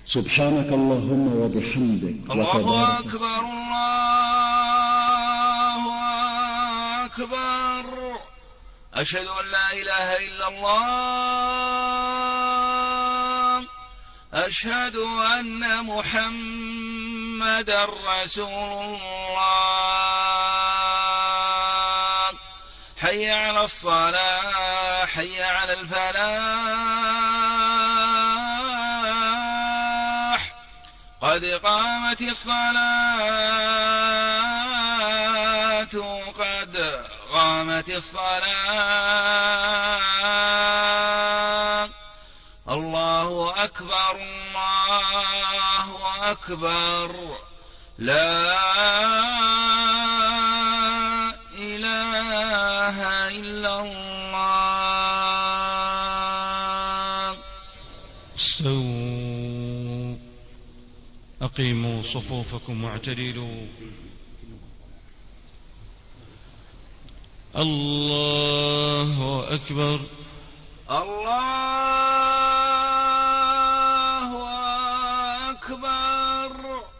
سبحانك اللهم وبحمدك. الله أكبر الله أكبر. أشهد أن لا إله إلا الله. أشهد أن محمدا رسول الله. حي على الصلاة حي على الفلاح. قد قامت الصلاة قد قامت الصلاة. الله أكبر الله أكبر. لا إله إلا الله. استووا أقيموا صفوفكم واعتدلوا. الله أكبر. الله أكبر.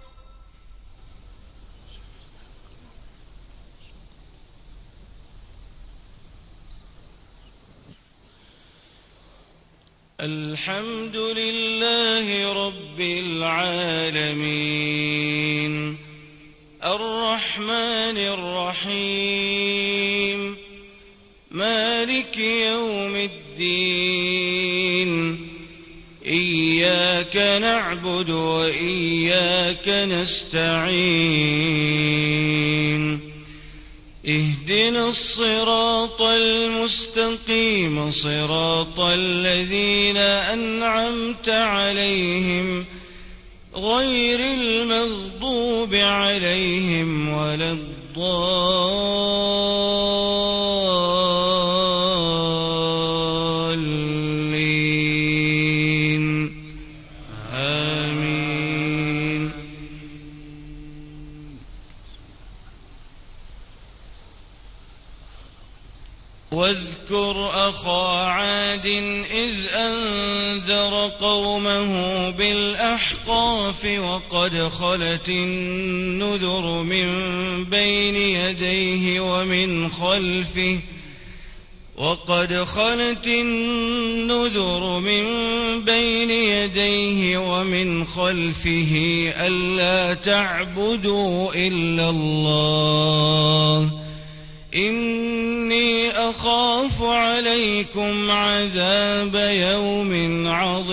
الحمد لله رب العالمين الرحمن الرحيم مالك يوم الدين. إياك نعبد وإياك نستعين. اهدنا الصراط المستقيم صراط الذين أنعمت عليهم غير المغضوب عليهم ولا الضالين. آمين. واذكر أخا عاد إذ أنذر قومه بالأحقاف وقد خلت النذر من بين يديه ومن خلفه ألا تعبدوا إلا الله إني أخاف عليكم عذاب يوم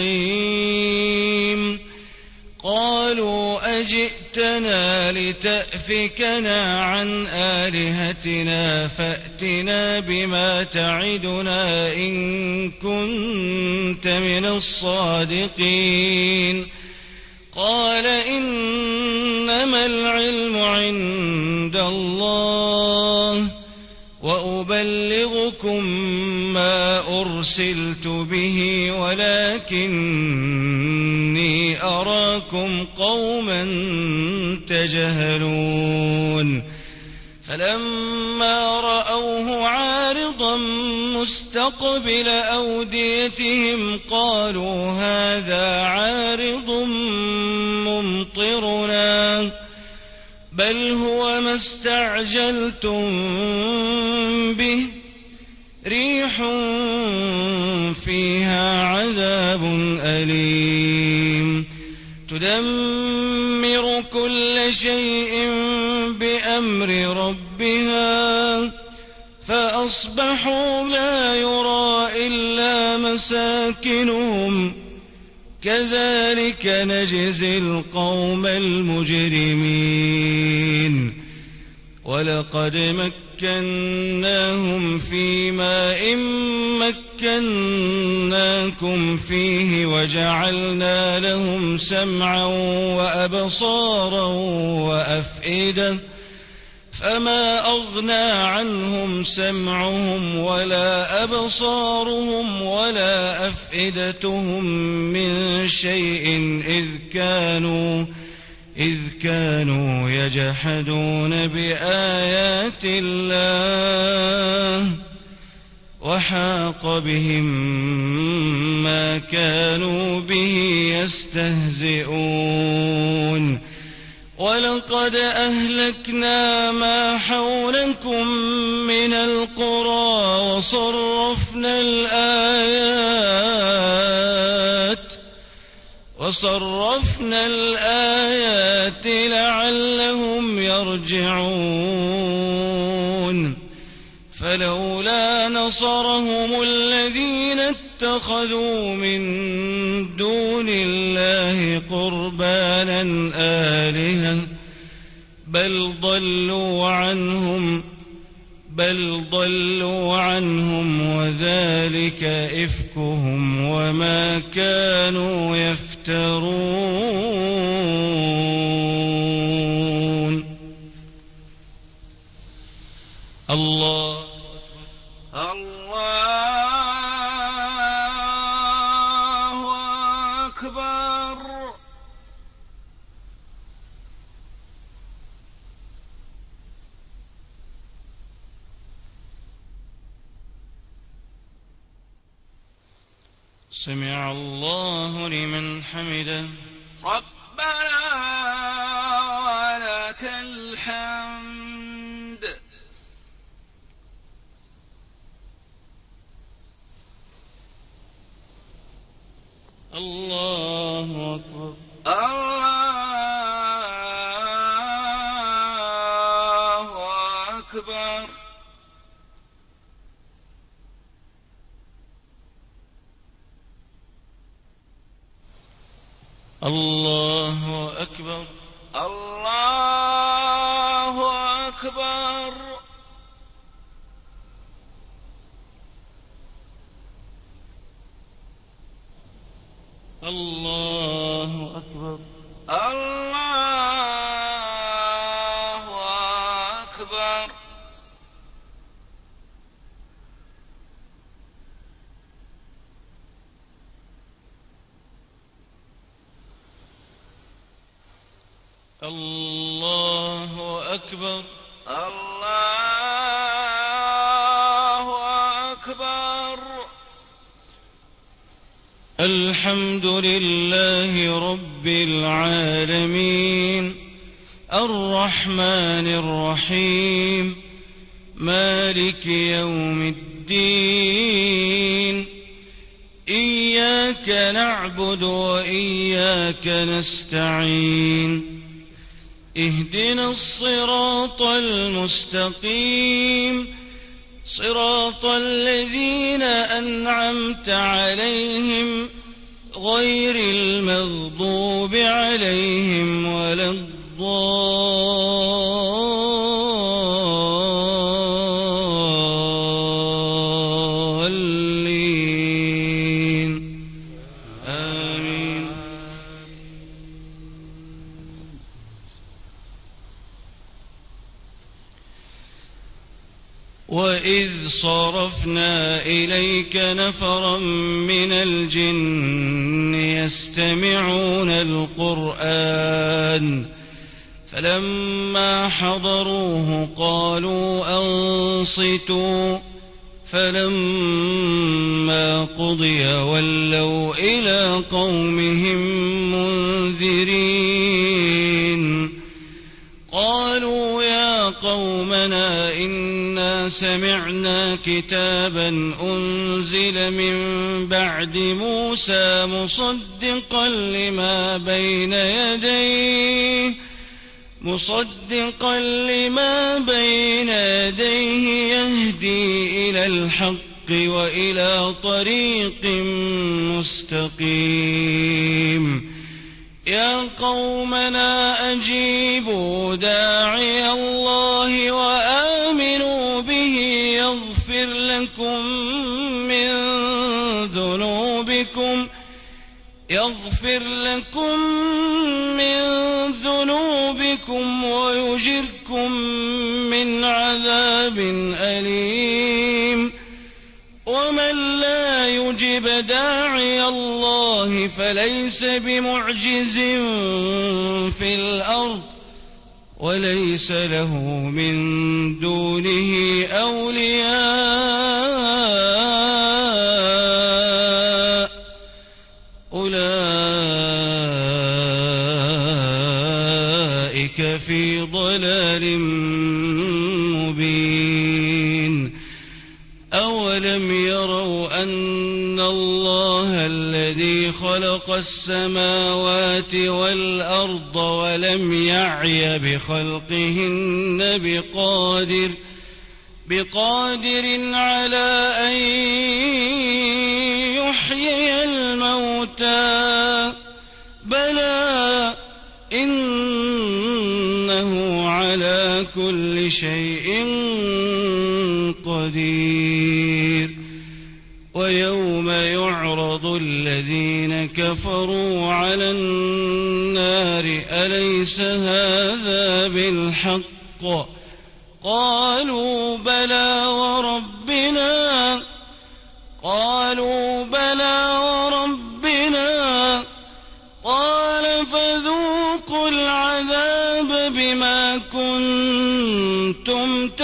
عظيم. قالوا أجئتنا لتأفكنا عن آلهتنا فأتنا بما تعدنا إن كنت من الصادقين. قال إنما العلم عند الله وأبلغكم ما أرسلت به ولكني أراكم قوما تجهلون. فلما رأوه عارضا مستقبل أوديتهم قالوا هذا عارض ممطرنا بل هو ما استعجلتم به ريح فيها عذاب أليم تدمر كل شيء بأمر ربها فأصبحوا لا يرى إلا مساكنهم كذلك نجزي القوم المجرمين. ولقد مكناهم في ماء مكناكم فيه وجعلنا لهم سمعا وأبصارا وأفئدة فما أغنى عنهم سمعهم ولا أبصارهم ولا أفئدتهم من شيء إذ كانوا يجحدون بآيات الله وحاق بهم ما كانوا به يستهزئون ولقد أهلكنا ما حولكم من القرى وصرفنا الآيات لعلهم يرجعون فلولا نصرهم الذين اتخذوا من دون الله قربانا آلهة بل ضلوا عنهم وذلك إفكهم وما كانوا يفترون. الله أكبر. سمع الله لمن حمده. ربنا ولك الحمد. الله أكبر. الله أكبر. الله أكبر. الله أكبر. الله أكبر. الله أكبر. الله أكبر. الله أكبر. الحمد لله رب العالمين الرحمن الرحيم مالك يوم الدين إياك نعبد وإياك نستعين اهدنا الصراط المستقيم صراط الذين أنعمت عليهم غير المغضوب عليهم ولا الضالين آمين. وإذ صرفنا إليك نفرا من الجن يستمعون القرآن فلما حضروه قالوا أنصتوا فلما قضي ولوا إلى قومهم منذرين قالوا يا قومنا إنا سمعنا كتابا أنزل من بعد موسى مصدقا لما بين يديه يهدي إلى الحق وإلى طريق مستقيم يا قومنا أجيبوا داعي الله وآمنوا به يغفر لكم من ذنوبكم ويجركم من عذاب أليم ومن لا يجب داعي الله فليس بمعجز في الأرض وليس له من دونه أولياء أولئك في ضلال مبين أولم يروا أن الله الذي خلق السماوات والأرض ولم يعي بخلقهن بقادر على أن يحيي الموتى بلى إنه على كل شيء قدير ويوم يعرض الذين كفروا على النار أليس هذا بالحق قالوا بلى وربنا قال فذوقوا العذاب بما كنتم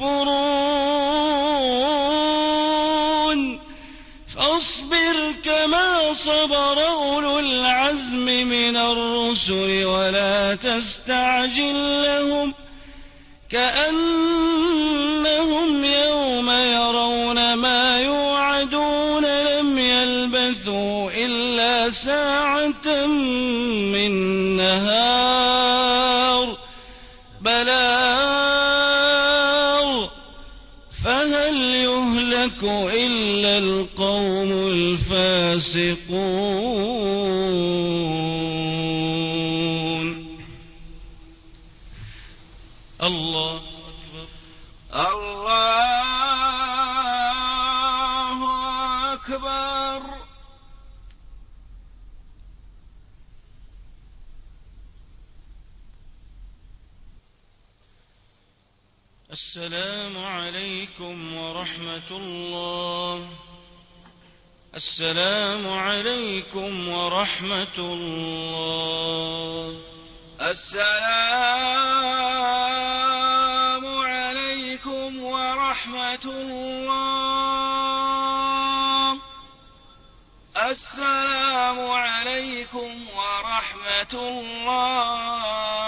تكفرون فاصبر كما صبر أولو العزم من الرسل ولا تستعجل لهم كأنهم يوم يرون ما يوعدون لم يلبثوا إلا ساعة من نهار بلاغ فهل يهلك إلا القوم الفاسقون. الله أكبر. السلام عليكم ورحمة الله. السلام عليكم ورحمة الله. السلام عليكم ورحمة الله. السلام عليكم ورحمة الله.